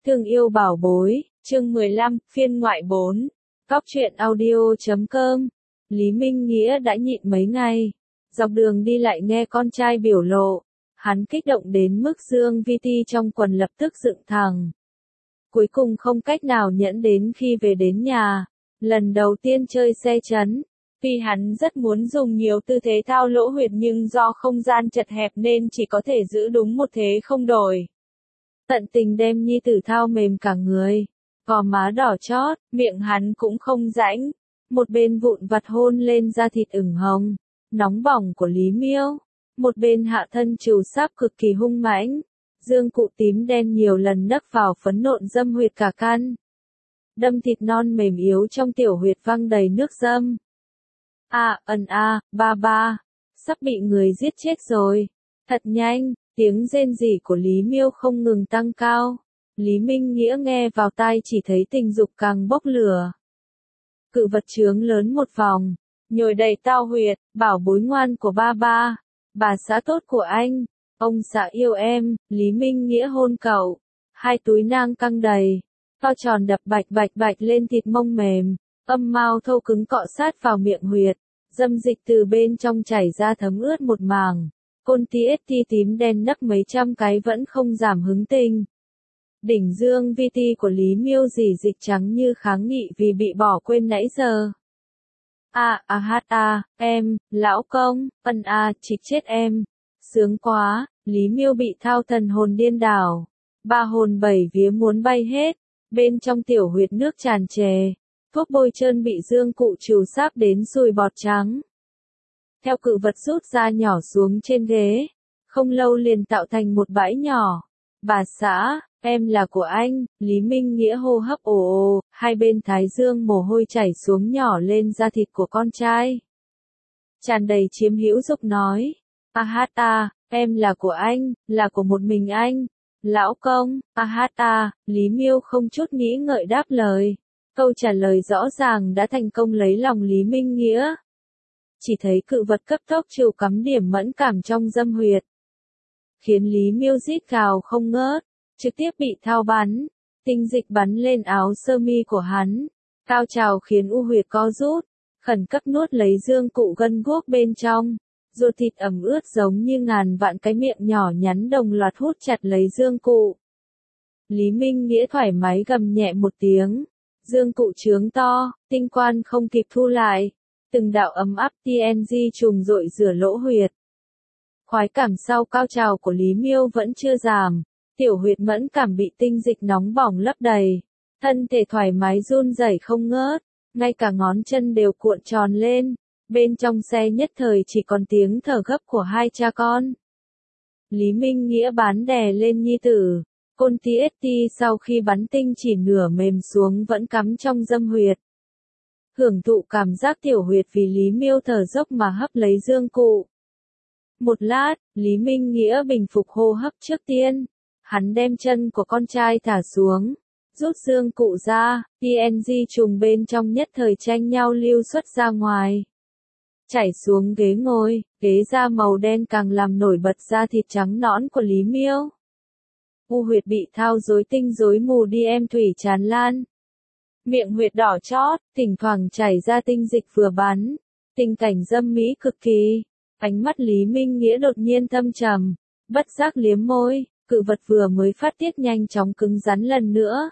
Thương yêu bảo bối, chương 15, phiên ngoại 4. Góc truyện audio.com. Lý Minh Nghĩa đã nhịn mấy ngày. Dọc đường đi lại nghe con trai biểu lộ. Hắn kích động đến mức dương vi ti trong quần lập tức dựng thẳng. Cuối cùng không cách nào nhẫn đến khi về đến nhà. Lần đầu tiên chơi xe chấn. Vì hắn rất muốn dùng nhiều tư thế thao lỗ huyệt nhưng do không gian chật hẹp nên chỉ có thể giữ đúng một thế không đổi. Tận tình đem nhi tử thao mềm cả người. Gò má đỏ chót, miệng hắn cũng không rãnh. Một bên vụn vặt hôn lên da thịt ửng hồng, nóng bỏng của Lý Miêu. Một bên hạ thân trừ sáp cực kỳ hung mãnh. Dương cụ tím đen nhiều lần nấc vào phấn nộn dâm huyệt cả căn. Đâm thịt non mềm yếu trong tiểu huyệt văng đầy nước dâm. Ba, sắp bị người giết chết rồi. Thật nhanh, tiếng rên rỉ của Lý Miêu không ngừng tăng cao. Lý Minh Nghĩa nghe vào tai chỉ thấy tình dục càng bốc lửa. Cự vật trướng lớn một vòng, nhồi đầy tao huyệt, bảo bối ngoan của ba, bà xã tốt của anh, ông xã yêu em, Lý Minh Nghĩa hôn cậu. Hai túi nang căng đầy, to tròn đập bạch lên thịt mông mềm, âm mao thô cứng cọ sát vào miệng huyệt, dâm dịch từ bên trong chảy ra thấm ướt một mảng. Côn TST tím đen nấp mấy trăm cái vẫn không giảm hứng tình. Đỉnh dương vi ti của Lý Miêu dỉ dịch trắng như kháng nghị vì bị bỏ quên nãy giờ. Em, lão công, chịch chết em. Sướng quá, Lý Miêu bị thao thần hồn điên đảo. Ba hồn bảy vía muốn bay hết, bên trong tiểu huyệt nước tràn trề. Thuốc bôi trơn bị dương cụ trừ sáp đến sùi bọt trắng. Theo cự vật rút ra nhỏ xuống trên ghế, không lâu liền tạo thành một bãi nhỏ. Bà xã, em là của anh, Lý Minh Nghĩa hô hấp ồ, hai bên thái dương mồ hôi chảy xuống nhỏ lên da thịt của con trai. Tràn đầy chiếm hữu dục nói, em là của anh, là của một mình anh. Lão công, Lý Miêu không chút nghĩ ngợi đáp lời. Câu trả lời rõ ràng đã thành công lấy lòng Lý Minh Nghĩa. Chỉ thấy cự vật cấp tốc chịu cắm điểm mẫn cảm trong dâm huyệt. Khiến Lý Miêu rít gào không ngớt, trực tiếp bị thao bắn. Tinh dịch bắn lên áo sơ mi của hắn. Cao trào khiến u huyệt co rút, khẩn cấp nuốt lấy dương cụ gân guốc bên trong. Ruột thịt ẩm ướt giống như ngàn vạn cái miệng nhỏ nhắn đồng loạt hút chặt lấy dương cụ. Lý Minh Nghĩa thoải mái gầm nhẹ một tiếng. Dương cụ trướng to, tinh quan không kịp thu lại. Từng đạo ấm áp TNG trùng rội rửa lỗ huyệt. Khoái cảm sau cao trào của Lý Miêu vẫn chưa giảm. Tiểu huyệt mẫn cảm bị tinh dịch nóng bỏng lấp đầy. Thân thể thoải mái run rẩy không ngớt. Ngay cả ngón chân đều cuộn tròn lên. Bên trong xe nhất thời chỉ còn tiếng thở gấp của hai cha con. Lý Minh Nghĩa bán đè lên nhi tử. Côn TST sau khi bắn tinh chỉ nửa mềm xuống vẫn cắm trong dâm huyệt. Hưởng thụ cảm giác tiểu huyệt vì Lý Miêu thở dốc mà hấp lấy dương cụ. Một lát, Lý Minh Nghĩa bình phục hô hấp trước tiên. Hắn đem chân của con trai thả xuống, rút dương cụ ra, TNG trùng bên trong nhất thời tranh nhau lưu xuất ra ngoài. Chảy xuống ghế ngồi, ghế da màu đen càng làm nổi bật da thịt trắng nõn của Lý Miêu. U huyệt bị thao rối tinh rối mù đi em thủy tràn lan. Miệng huyệt đỏ chót, thỉnh thoảng chảy ra tinh dịch vừa bắn. Tình cảnh dâm mỹ cực kỳ. Ánh mắt Lý Minh Nghĩa đột nhiên thâm trầm, bất giác liếm môi, cự vật vừa mới phát tiết nhanh chóng cứng rắn lần nữa.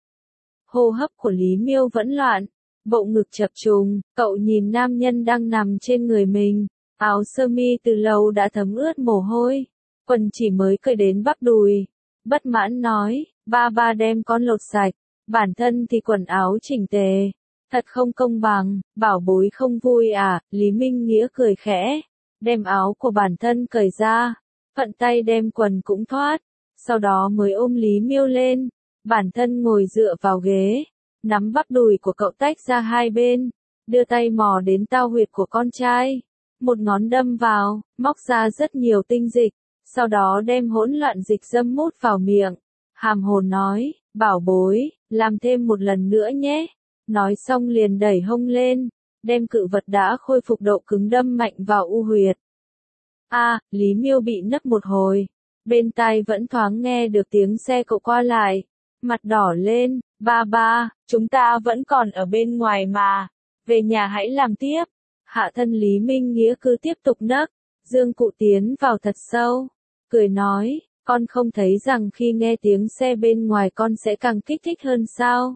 Hô hấp của Lý Miêu vẫn loạn, bộ ngực chập trùng, cậu nhìn nam nhân đang nằm trên người mình, áo sơ mi từ lâu đã thấm ướt mồ hôi, quần chỉ mới cởi đến bắp đùi. Bất mãn nói, ba đem con lột sạch, bản thân thì quần áo chỉnh tề. Thật không công bằng, bảo bối không vui à, Lý Minh Nghĩa cười khẽ, đem áo của bản thân cởi ra, phận tay đem quần cũng thoát, sau đó mới ôm Lý Miêu lên, bản thân ngồi dựa vào ghế, nắm bắp đùi của cậu tách ra hai bên, đưa tay mò đến tao huyệt của con trai, một ngón đâm vào, móc ra rất nhiều tinh dịch, sau đó đem hỗn loạn dịch dâm mút vào miệng, hàm hồ nói, bảo bối, làm thêm một lần nữa nhé. Nói xong liền đẩy hông lên, đem cự vật đã khôi phục độ cứng đâm mạnh vào u huyệt. Lý Miêu bị nấp một hồi, bên tai vẫn thoáng nghe được tiếng xe cộ qua lại, mặt đỏ lên, ba ba, chúng ta vẫn còn ở bên ngoài mà, về nhà hãy làm tiếp. Hạ thân Lý Minh Nghĩa cứ tiếp tục nấc, Dương Cụ tiến vào thật sâu, cười nói, con không thấy rằng khi nghe tiếng xe bên ngoài con sẽ càng kích thích hơn sao?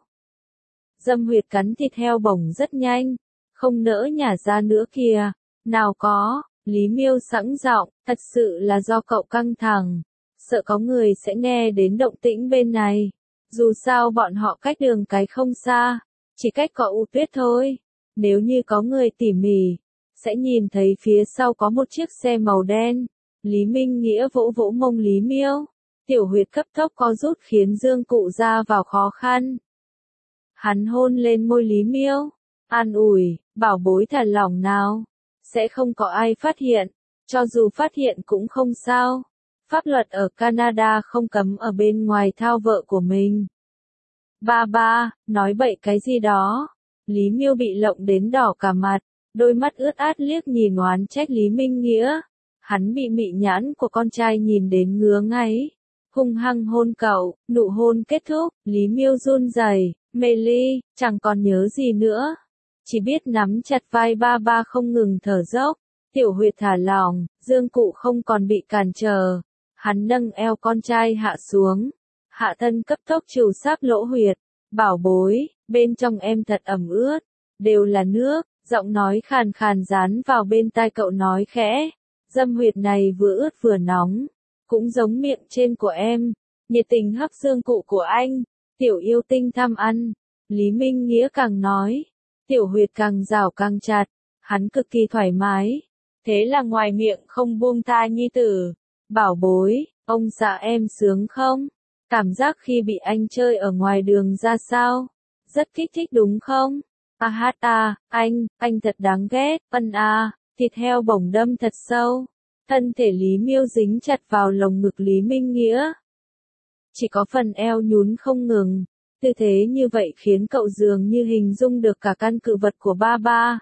Dâm huyệt cắn thịt heo bổng rất nhanh, không nỡ nhả ra nữa kìa, nào có, Lý Miêu sẵn giọng, thật sự là do cậu căng thẳng, sợ có người sẽ nghe đến động tĩnh bên này, dù sao bọn họ cách đường cái không xa, chỉ cách cọ U Tuyết thôi, nếu như có người tỉ mỉ, sẽ nhìn thấy phía sau có một chiếc xe màu đen. Lý Minh Nghĩa vỗ vỗ mông Lý Miêu, tiểu huyệt cấp tốc co rút khiến Dương Cụ ra vào khó khăn. Hắn hôn lên môi Lý Miêu, an ủi, bảo bối thả lỏng nào, sẽ không có ai phát hiện, cho dù phát hiện cũng không sao. Pháp luật ở Canada không cấm ở bên ngoài thao vợ của mình. Ba ba, nói bậy cái gì đó. Lý Miêu bị lộng đến đỏ cả mặt, đôi mắt ướt át liếc nhìn oán trách Lý Minh Nghĩa. Hắn bị mị nhãn của con trai nhìn đến ngứa ngáy, hung hăng hôn cậu, nụ hôn kết thúc, Lý Miêu run rẩy, mê ly, chẳng còn nhớ gì nữa. Chỉ biết nắm chặt vai ba ba không ngừng thở dốc, tiểu huyệt thả lỏng, Dương Cụ không còn bị cản trở. Hắn nâng eo con trai hạ xuống, hạ thân cấp tốc trù sáp lỗ huyệt, bảo bối, bên trong em thật ẩm ướt, đều là nước, giọng nói khàn khàn dán vào bên tai cậu nói khẽ, dâm huyệt này vừa ướt vừa nóng, cũng giống miệng trên của em, nhiệt tình hấp Dương Cụ của anh, tiểu yêu tinh tham ăn, Lý Minh Nghĩa càng nói, tiểu huyệt càng rào càng chặt, hắn cực kỳ thoải mái, thế là ngoài miệng không buông tha nhi tử. Bảo bối, ông xã em sướng không? Cảm giác khi bị anh chơi ở ngoài đường ra sao? Rất kích thích đúng không? A hát à, anh thật đáng ghét, thịt heo bổng đâm thật sâu. Thân thể Lý Miêu dính chặt vào lồng ngực Lý Minh Nghĩa. Chỉ có phần eo nhún không ngừng. Tư thế như vậy khiến cậu dường như hình dung được cả căn cự vật của ba ba.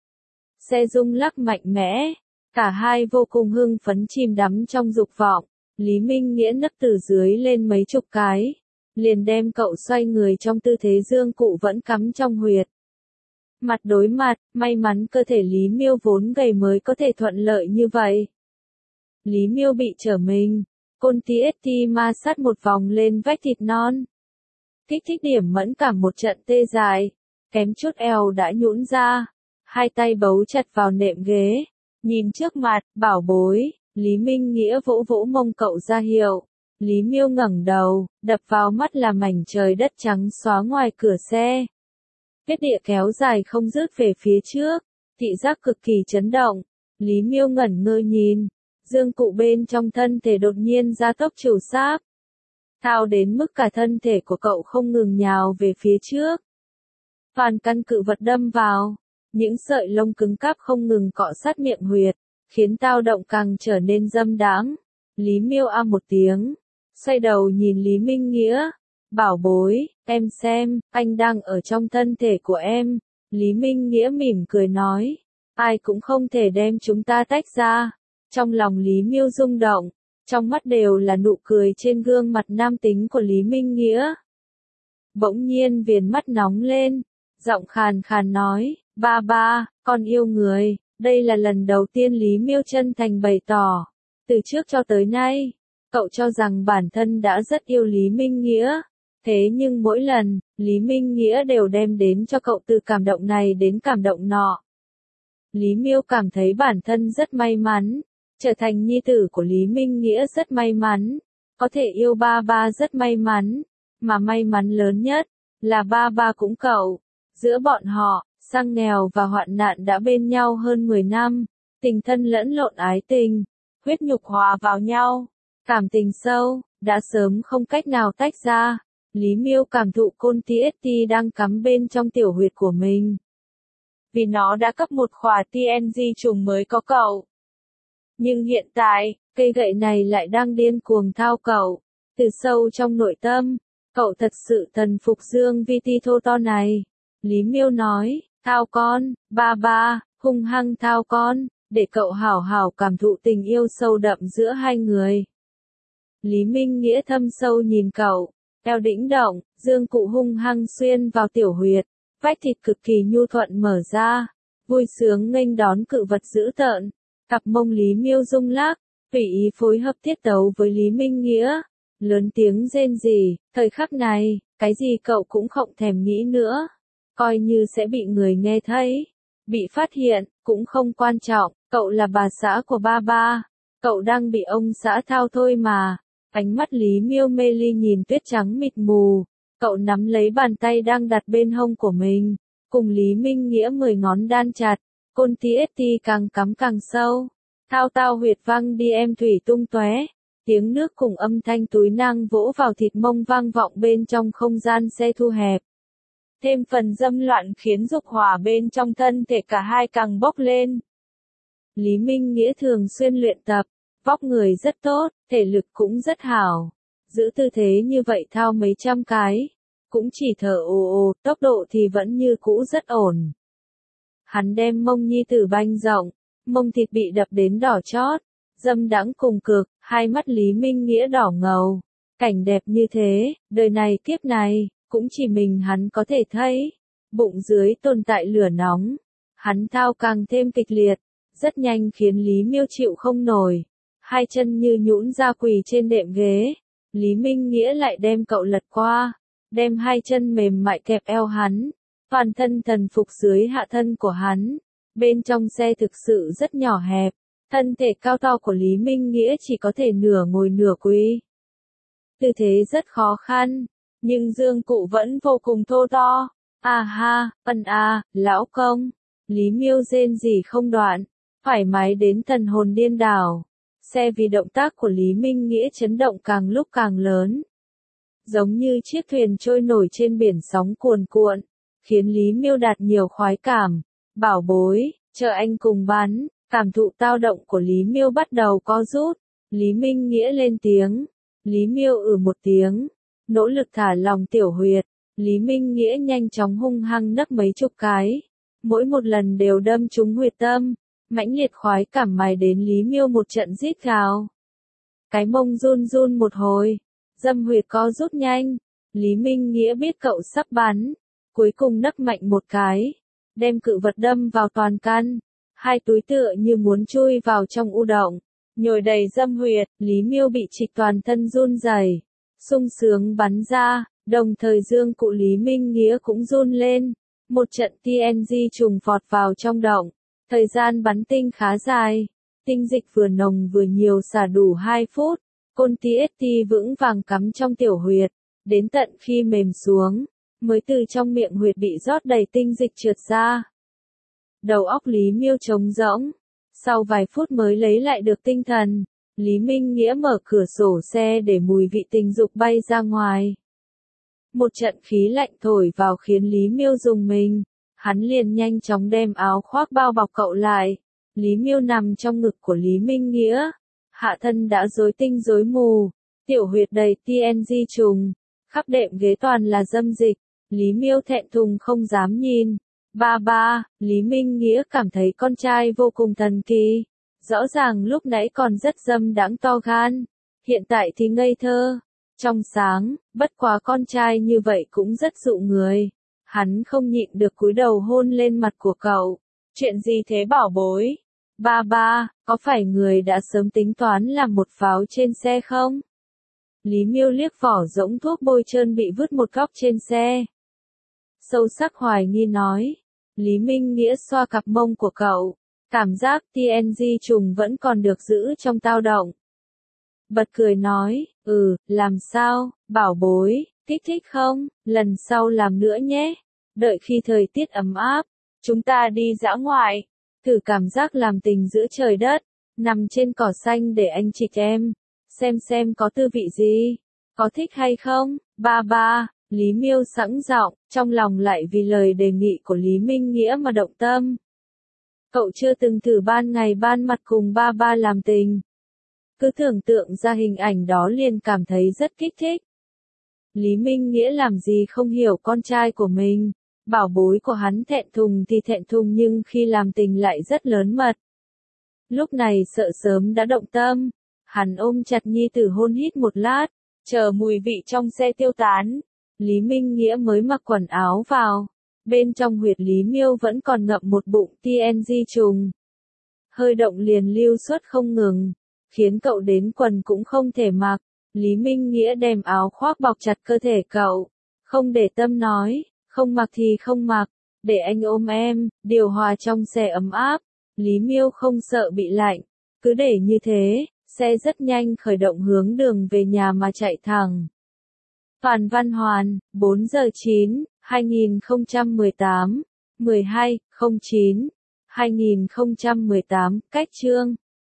Xe rung lắc mạnh mẽ. Cả hai vô cùng hưng phấn chìm đắm trong dục vọng, Lý Minh Nghĩa nấc từ dưới lên mấy chục cái, liền đem cậu xoay người trong tư thế Dương Cụ vẫn cắm trong huyệt. Mặt đối mặt, may mắn cơ thể Lý Miêu vốn gầy mới có thể thuận lợi như vậy. Lý Miêu bị trở mình, côn TST ma sát một vòng lên vách thịt non. Kích thích điểm mẫn cảm một trận tê dại, kém chút eo đã nhũn ra, hai tay bấu chặt vào nệm ghế. Nhìn trước mặt, bảo bối, Lý Minh Nghĩa vỗ vỗ mông cậu ra hiệu. Lý Miêu ngẩng đầu, đập vào mắt là mảnh trời đất trắng xóa ngoài cửa xe. Vết địa kéo dài không dứt về phía trước, thị giác cực kỳ chấn động. Lý Miêu ngẩn ngơ nhìn, Dương Cụ bên trong thân thể đột nhiên gia tốc trù sáp. Thao đến mức cả thân thể của cậu không ngừng nhào về phía trước. Toàn căn cự vật đâm vào. Những sợi lông cứng cáp không ngừng cọ sát miệng huyệt, khiến tao động càng trở nên dâm đáng. Lý Miêu a một tiếng, xoay đầu nhìn Lý Minh Nghĩa, bảo bối, em xem, anh đang ở trong thân thể của em. Lý Minh Nghĩa mỉm cười nói, ai cũng không thể đem chúng ta tách ra. Trong lòng Lý Miêu rung động, trong mắt đều là nụ cười trên gương mặt nam tính của Lý Minh Nghĩa. Bỗng nhiên viền mắt nóng lên, giọng khàn khàn nói, ba ba, con yêu người, đây là lần đầu tiên Lý Miêu chân thành bày tỏ. Từ trước cho tới nay, cậu cho rằng bản thân đã rất yêu Lý Minh Nghĩa. Thế nhưng mỗi lần, Lý Minh Nghĩa đều đem đến cho cậu từ cảm động này đến cảm động nọ. Lý Miêu cảm thấy bản thân rất may mắn, trở thành nhi tử của Lý Minh Nghĩa rất may mắn, có thể yêu ba ba rất may mắn, mà may mắn lớn nhất, là ba ba cũng cậu. Giữa bọn họ, sang nghèo và hoạn nạn đã bên nhau hơn 10 năm, tình thân lẫn lộn ái tình, huyết nhục hòa vào nhau, cảm tình sâu, đã sớm không cách nào tách ra. Lý Miêu cảm thụ côn TST đang cắm bên trong tiểu huyệt của mình. Vì nó đã cấp một khỏa TNG trùng mới có cậu. Nhưng hiện tại, cây gậy này lại đang điên cuồng thao cậu. Từ sâu trong nội tâm, cậu thật sự thần phục Dương VT thô to này. Lý Miêu nói, thao con, ba ba, hung hăng thao con, để cậu hảo hảo cảm thụ tình yêu sâu đậm giữa hai người. Lý Minh Nghĩa thâm sâu nhìn cậu, eo đĩnh động, dương cụ hung hăng xuyên vào tiểu huyệt, vách thịt cực kỳ nhu thuận mở ra, vui sướng nghênh đón cự vật dữ tợn. Cặp mông Lý Miêu rung lắc, tùy ý phối hợp tiết tấu với Lý Minh Nghĩa, lớn tiếng rên rỉ, thời khắc này, cái gì cậu cũng không thèm nghĩ nữa, coi như sẽ bị người nghe thấy, bị phát hiện, cũng không quan trọng, cậu là bà xã của ba ba, cậu đang bị ông xã thao thôi mà. Ánh mắt Lý Miêu mê ly nhìn tuyết trắng mịt mù, cậu nắm lấy bàn tay đang đặt bên hông của mình, cùng Lý Minh Nghĩa 10 ngón đan chặt, côn ti càng cắm càng sâu, thao tao huyệt văng đi em thủy tung tóe, tiếng nước cùng âm thanh túi nang vỗ vào thịt mông vang vọng bên trong không gian xe thu hẹp. Thêm phần dâm loạn khiến dục hỏa bên trong thân thể cả hai càng bốc lên. Lý Minh Nghĩa thường xuyên luyện tập, vóc người rất tốt, thể lực cũng rất hảo. Giữ tư thế như vậy thao mấy trăm cái, cũng chỉ thở ồ ồ, tốc độ thì vẫn như cũ rất ổn. Hắn đem mông nhi tử banh rộng, mông thịt bị đập đến đỏ chót, dâm đãng cùng cực, hai mắt Lý Minh Nghĩa đỏ ngầu. Cảnh đẹp như thế, đời này kiếp này, cũng chỉ mình hắn có thể thấy. Bụng dưới tồn tại lửa nóng, hắn thao càng thêm kịch liệt, rất nhanh khiến Lý Miêu chịu không nổi. Hai chân như nhũn ra quỳ trên đệm ghế, Lý Minh Nghĩa lại đem cậu lật qua, đem hai chân mềm mại kẹp eo hắn, toàn thân thần phục dưới hạ thân của hắn. Bên trong xe thực sự rất nhỏ hẹp, thân thể cao to của Lý Minh Nghĩa chỉ có thể nửa ngồi nửa quỳ. Tư thế rất khó khăn, nhưng dương cụ vẫn vô cùng thô to. À ha, lão công. Lý Miêu rên rỉ không đoạn, thoải mái đến thần hồn điên đảo. Xe vì động tác của Lý Minh Nghĩa chấn động càng lúc càng lớn. Giống như chiếc thuyền trôi nổi trên biển sóng cuồn cuộn, khiến Lý Miêu đạt nhiều khoái cảm. Bảo bối, chờ anh cùng bắn, cảm thụ tao động của Lý Miêu bắt đầu co rút. Lý Minh Nghĩa lên tiếng, Lý Miêu một tiếng, nỗ lực thả lòng tiểu huyệt. Lý Minh Nghĩa nhanh chóng hung hăng nấc mấy chục cái, mỗi một lần đều đâm trúng huyệt tâm. Mãnh liệt khoái cảm mài đến Lý Miêu một trận rít gào. Cái mông run run một hồi, dâm huyệt co rút nhanh, Lý Minh Nghĩa biết cậu sắp bắn, cuối cùng nấc mạnh một cái, đem cự vật đâm vào toàn căn, hai túi tựa như muốn chui vào trong u động, nhồi đầy dâm huyệt, Lý Miêu bị trịch toàn thân run rẩy, sung sướng bắn ra, đồng thời dương cụ Lý Minh Nghĩa cũng run lên, một trận TNG trùng vọt vào trong động. Thời gian bắn tinh khá dài, tinh dịch vừa nồng vừa nhiều xả đủ 2 phút, côn ti vững vàng cắm trong tiểu huyệt, đến tận khi mềm xuống, mới từ trong miệng huyệt bị rót đầy tinh dịch trượt ra. Đầu óc Lý Miêu trống rỗng, sau vài phút mới lấy lại được tinh thần, Lý Minh Nghĩa mở cửa sổ xe để mùi vị tình dục bay ra ngoài. Một trận khí lạnh thổi vào khiến Lý Miêu rùng mình. Hắn liền nhanh chóng đem áo khoác bao bọc cậu lại. Lý Miêu nằm trong ngực của Lý Minh Nghĩa. Hạ thân đã rối tinh rối mù. Tiểu huyệt đầy TNG trùng. Khắp đệm ghế toàn là dâm dịch. Lý Miêu thẹn thùng không dám nhìn. Ba, Lý Minh Nghĩa cảm thấy con trai vô cùng thần kỳ. Rõ ràng lúc nãy còn rất dâm đãng to gan. Hiện tại thì ngây thơ. Trong sáng, bất quá con trai như vậy cũng rất dụ người. Hắn không nhịn được cúi đầu hôn lên mặt của cậu. Chuyện gì thế bảo bối? Ba, có phải người đã sớm tính toán làm một pháo trên xe không? Lý Miêu liếc vỏ rỗng thuốc bôi trơn bị vứt một góc trên xe. Sâu sắc hoài nghi nói. Lý Minh Nghĩa xoa cặp mông của cậu. Cảm giác TNG trùng vẫn còn được giữ trong tao động. Bật cười nói, làm sao, bảo bối, kích thích không, lần sau làm nữa nhé. Đợi khi thời tiết ấm áp, chúng ta đi dã ngoại, thử cảm giác làm tình giữa trời đất, nằm trên cỏ xanh để anh chịch em, xem có tư vị gì, có thích hay không. Ba, Lý Miêu sẵn giọng, trong lòng lại vì lời đề nghị của Lý Minh Nghĩa mà động tâm. Cậu chưa từng thử ban ngày ban mặt cùng ba làm tình. Cứ tưởng tượng ra hình ảnh đó liền cảm thấy rất kích thích. Lý Minh Nghĩa làm gì không hiểu con trai của mình. Bảo bối của hắn thẹn thùng thì thẹn thùng nhưng khi làm tình lại rất lớn mật. Lúc này sợ sớm đã động tâm. Hắn ôm chặt nhi tử hôn hít một lát. Chờ mùi vị trong xe tiêu tán, Lý Minh Nghĩa mới mặc quần áo vào. Bên trong huyệt Lý Miêu vẫn còn ngậm một bụng TNG trùng. Hơi động liền lưu suất không ngừng, khiến cậu đến quần cũng không thể mặc. Lý Minh Nghĩa đem áo khoác bọc chặt cơ thể cậu, không để tâm nói, không mặc thì không mặc, để anh ôm em, điều hòa trong xe ấm áp. Lý Miêu không sợ bị lạnh, cứ để như thế, xe rất nhanh khởi động hướng đường về nhà mà chạy thẳng. Phàn Văn Hoàn, 4 giờ 9, 2018, 12, 09, 2018, cách chương.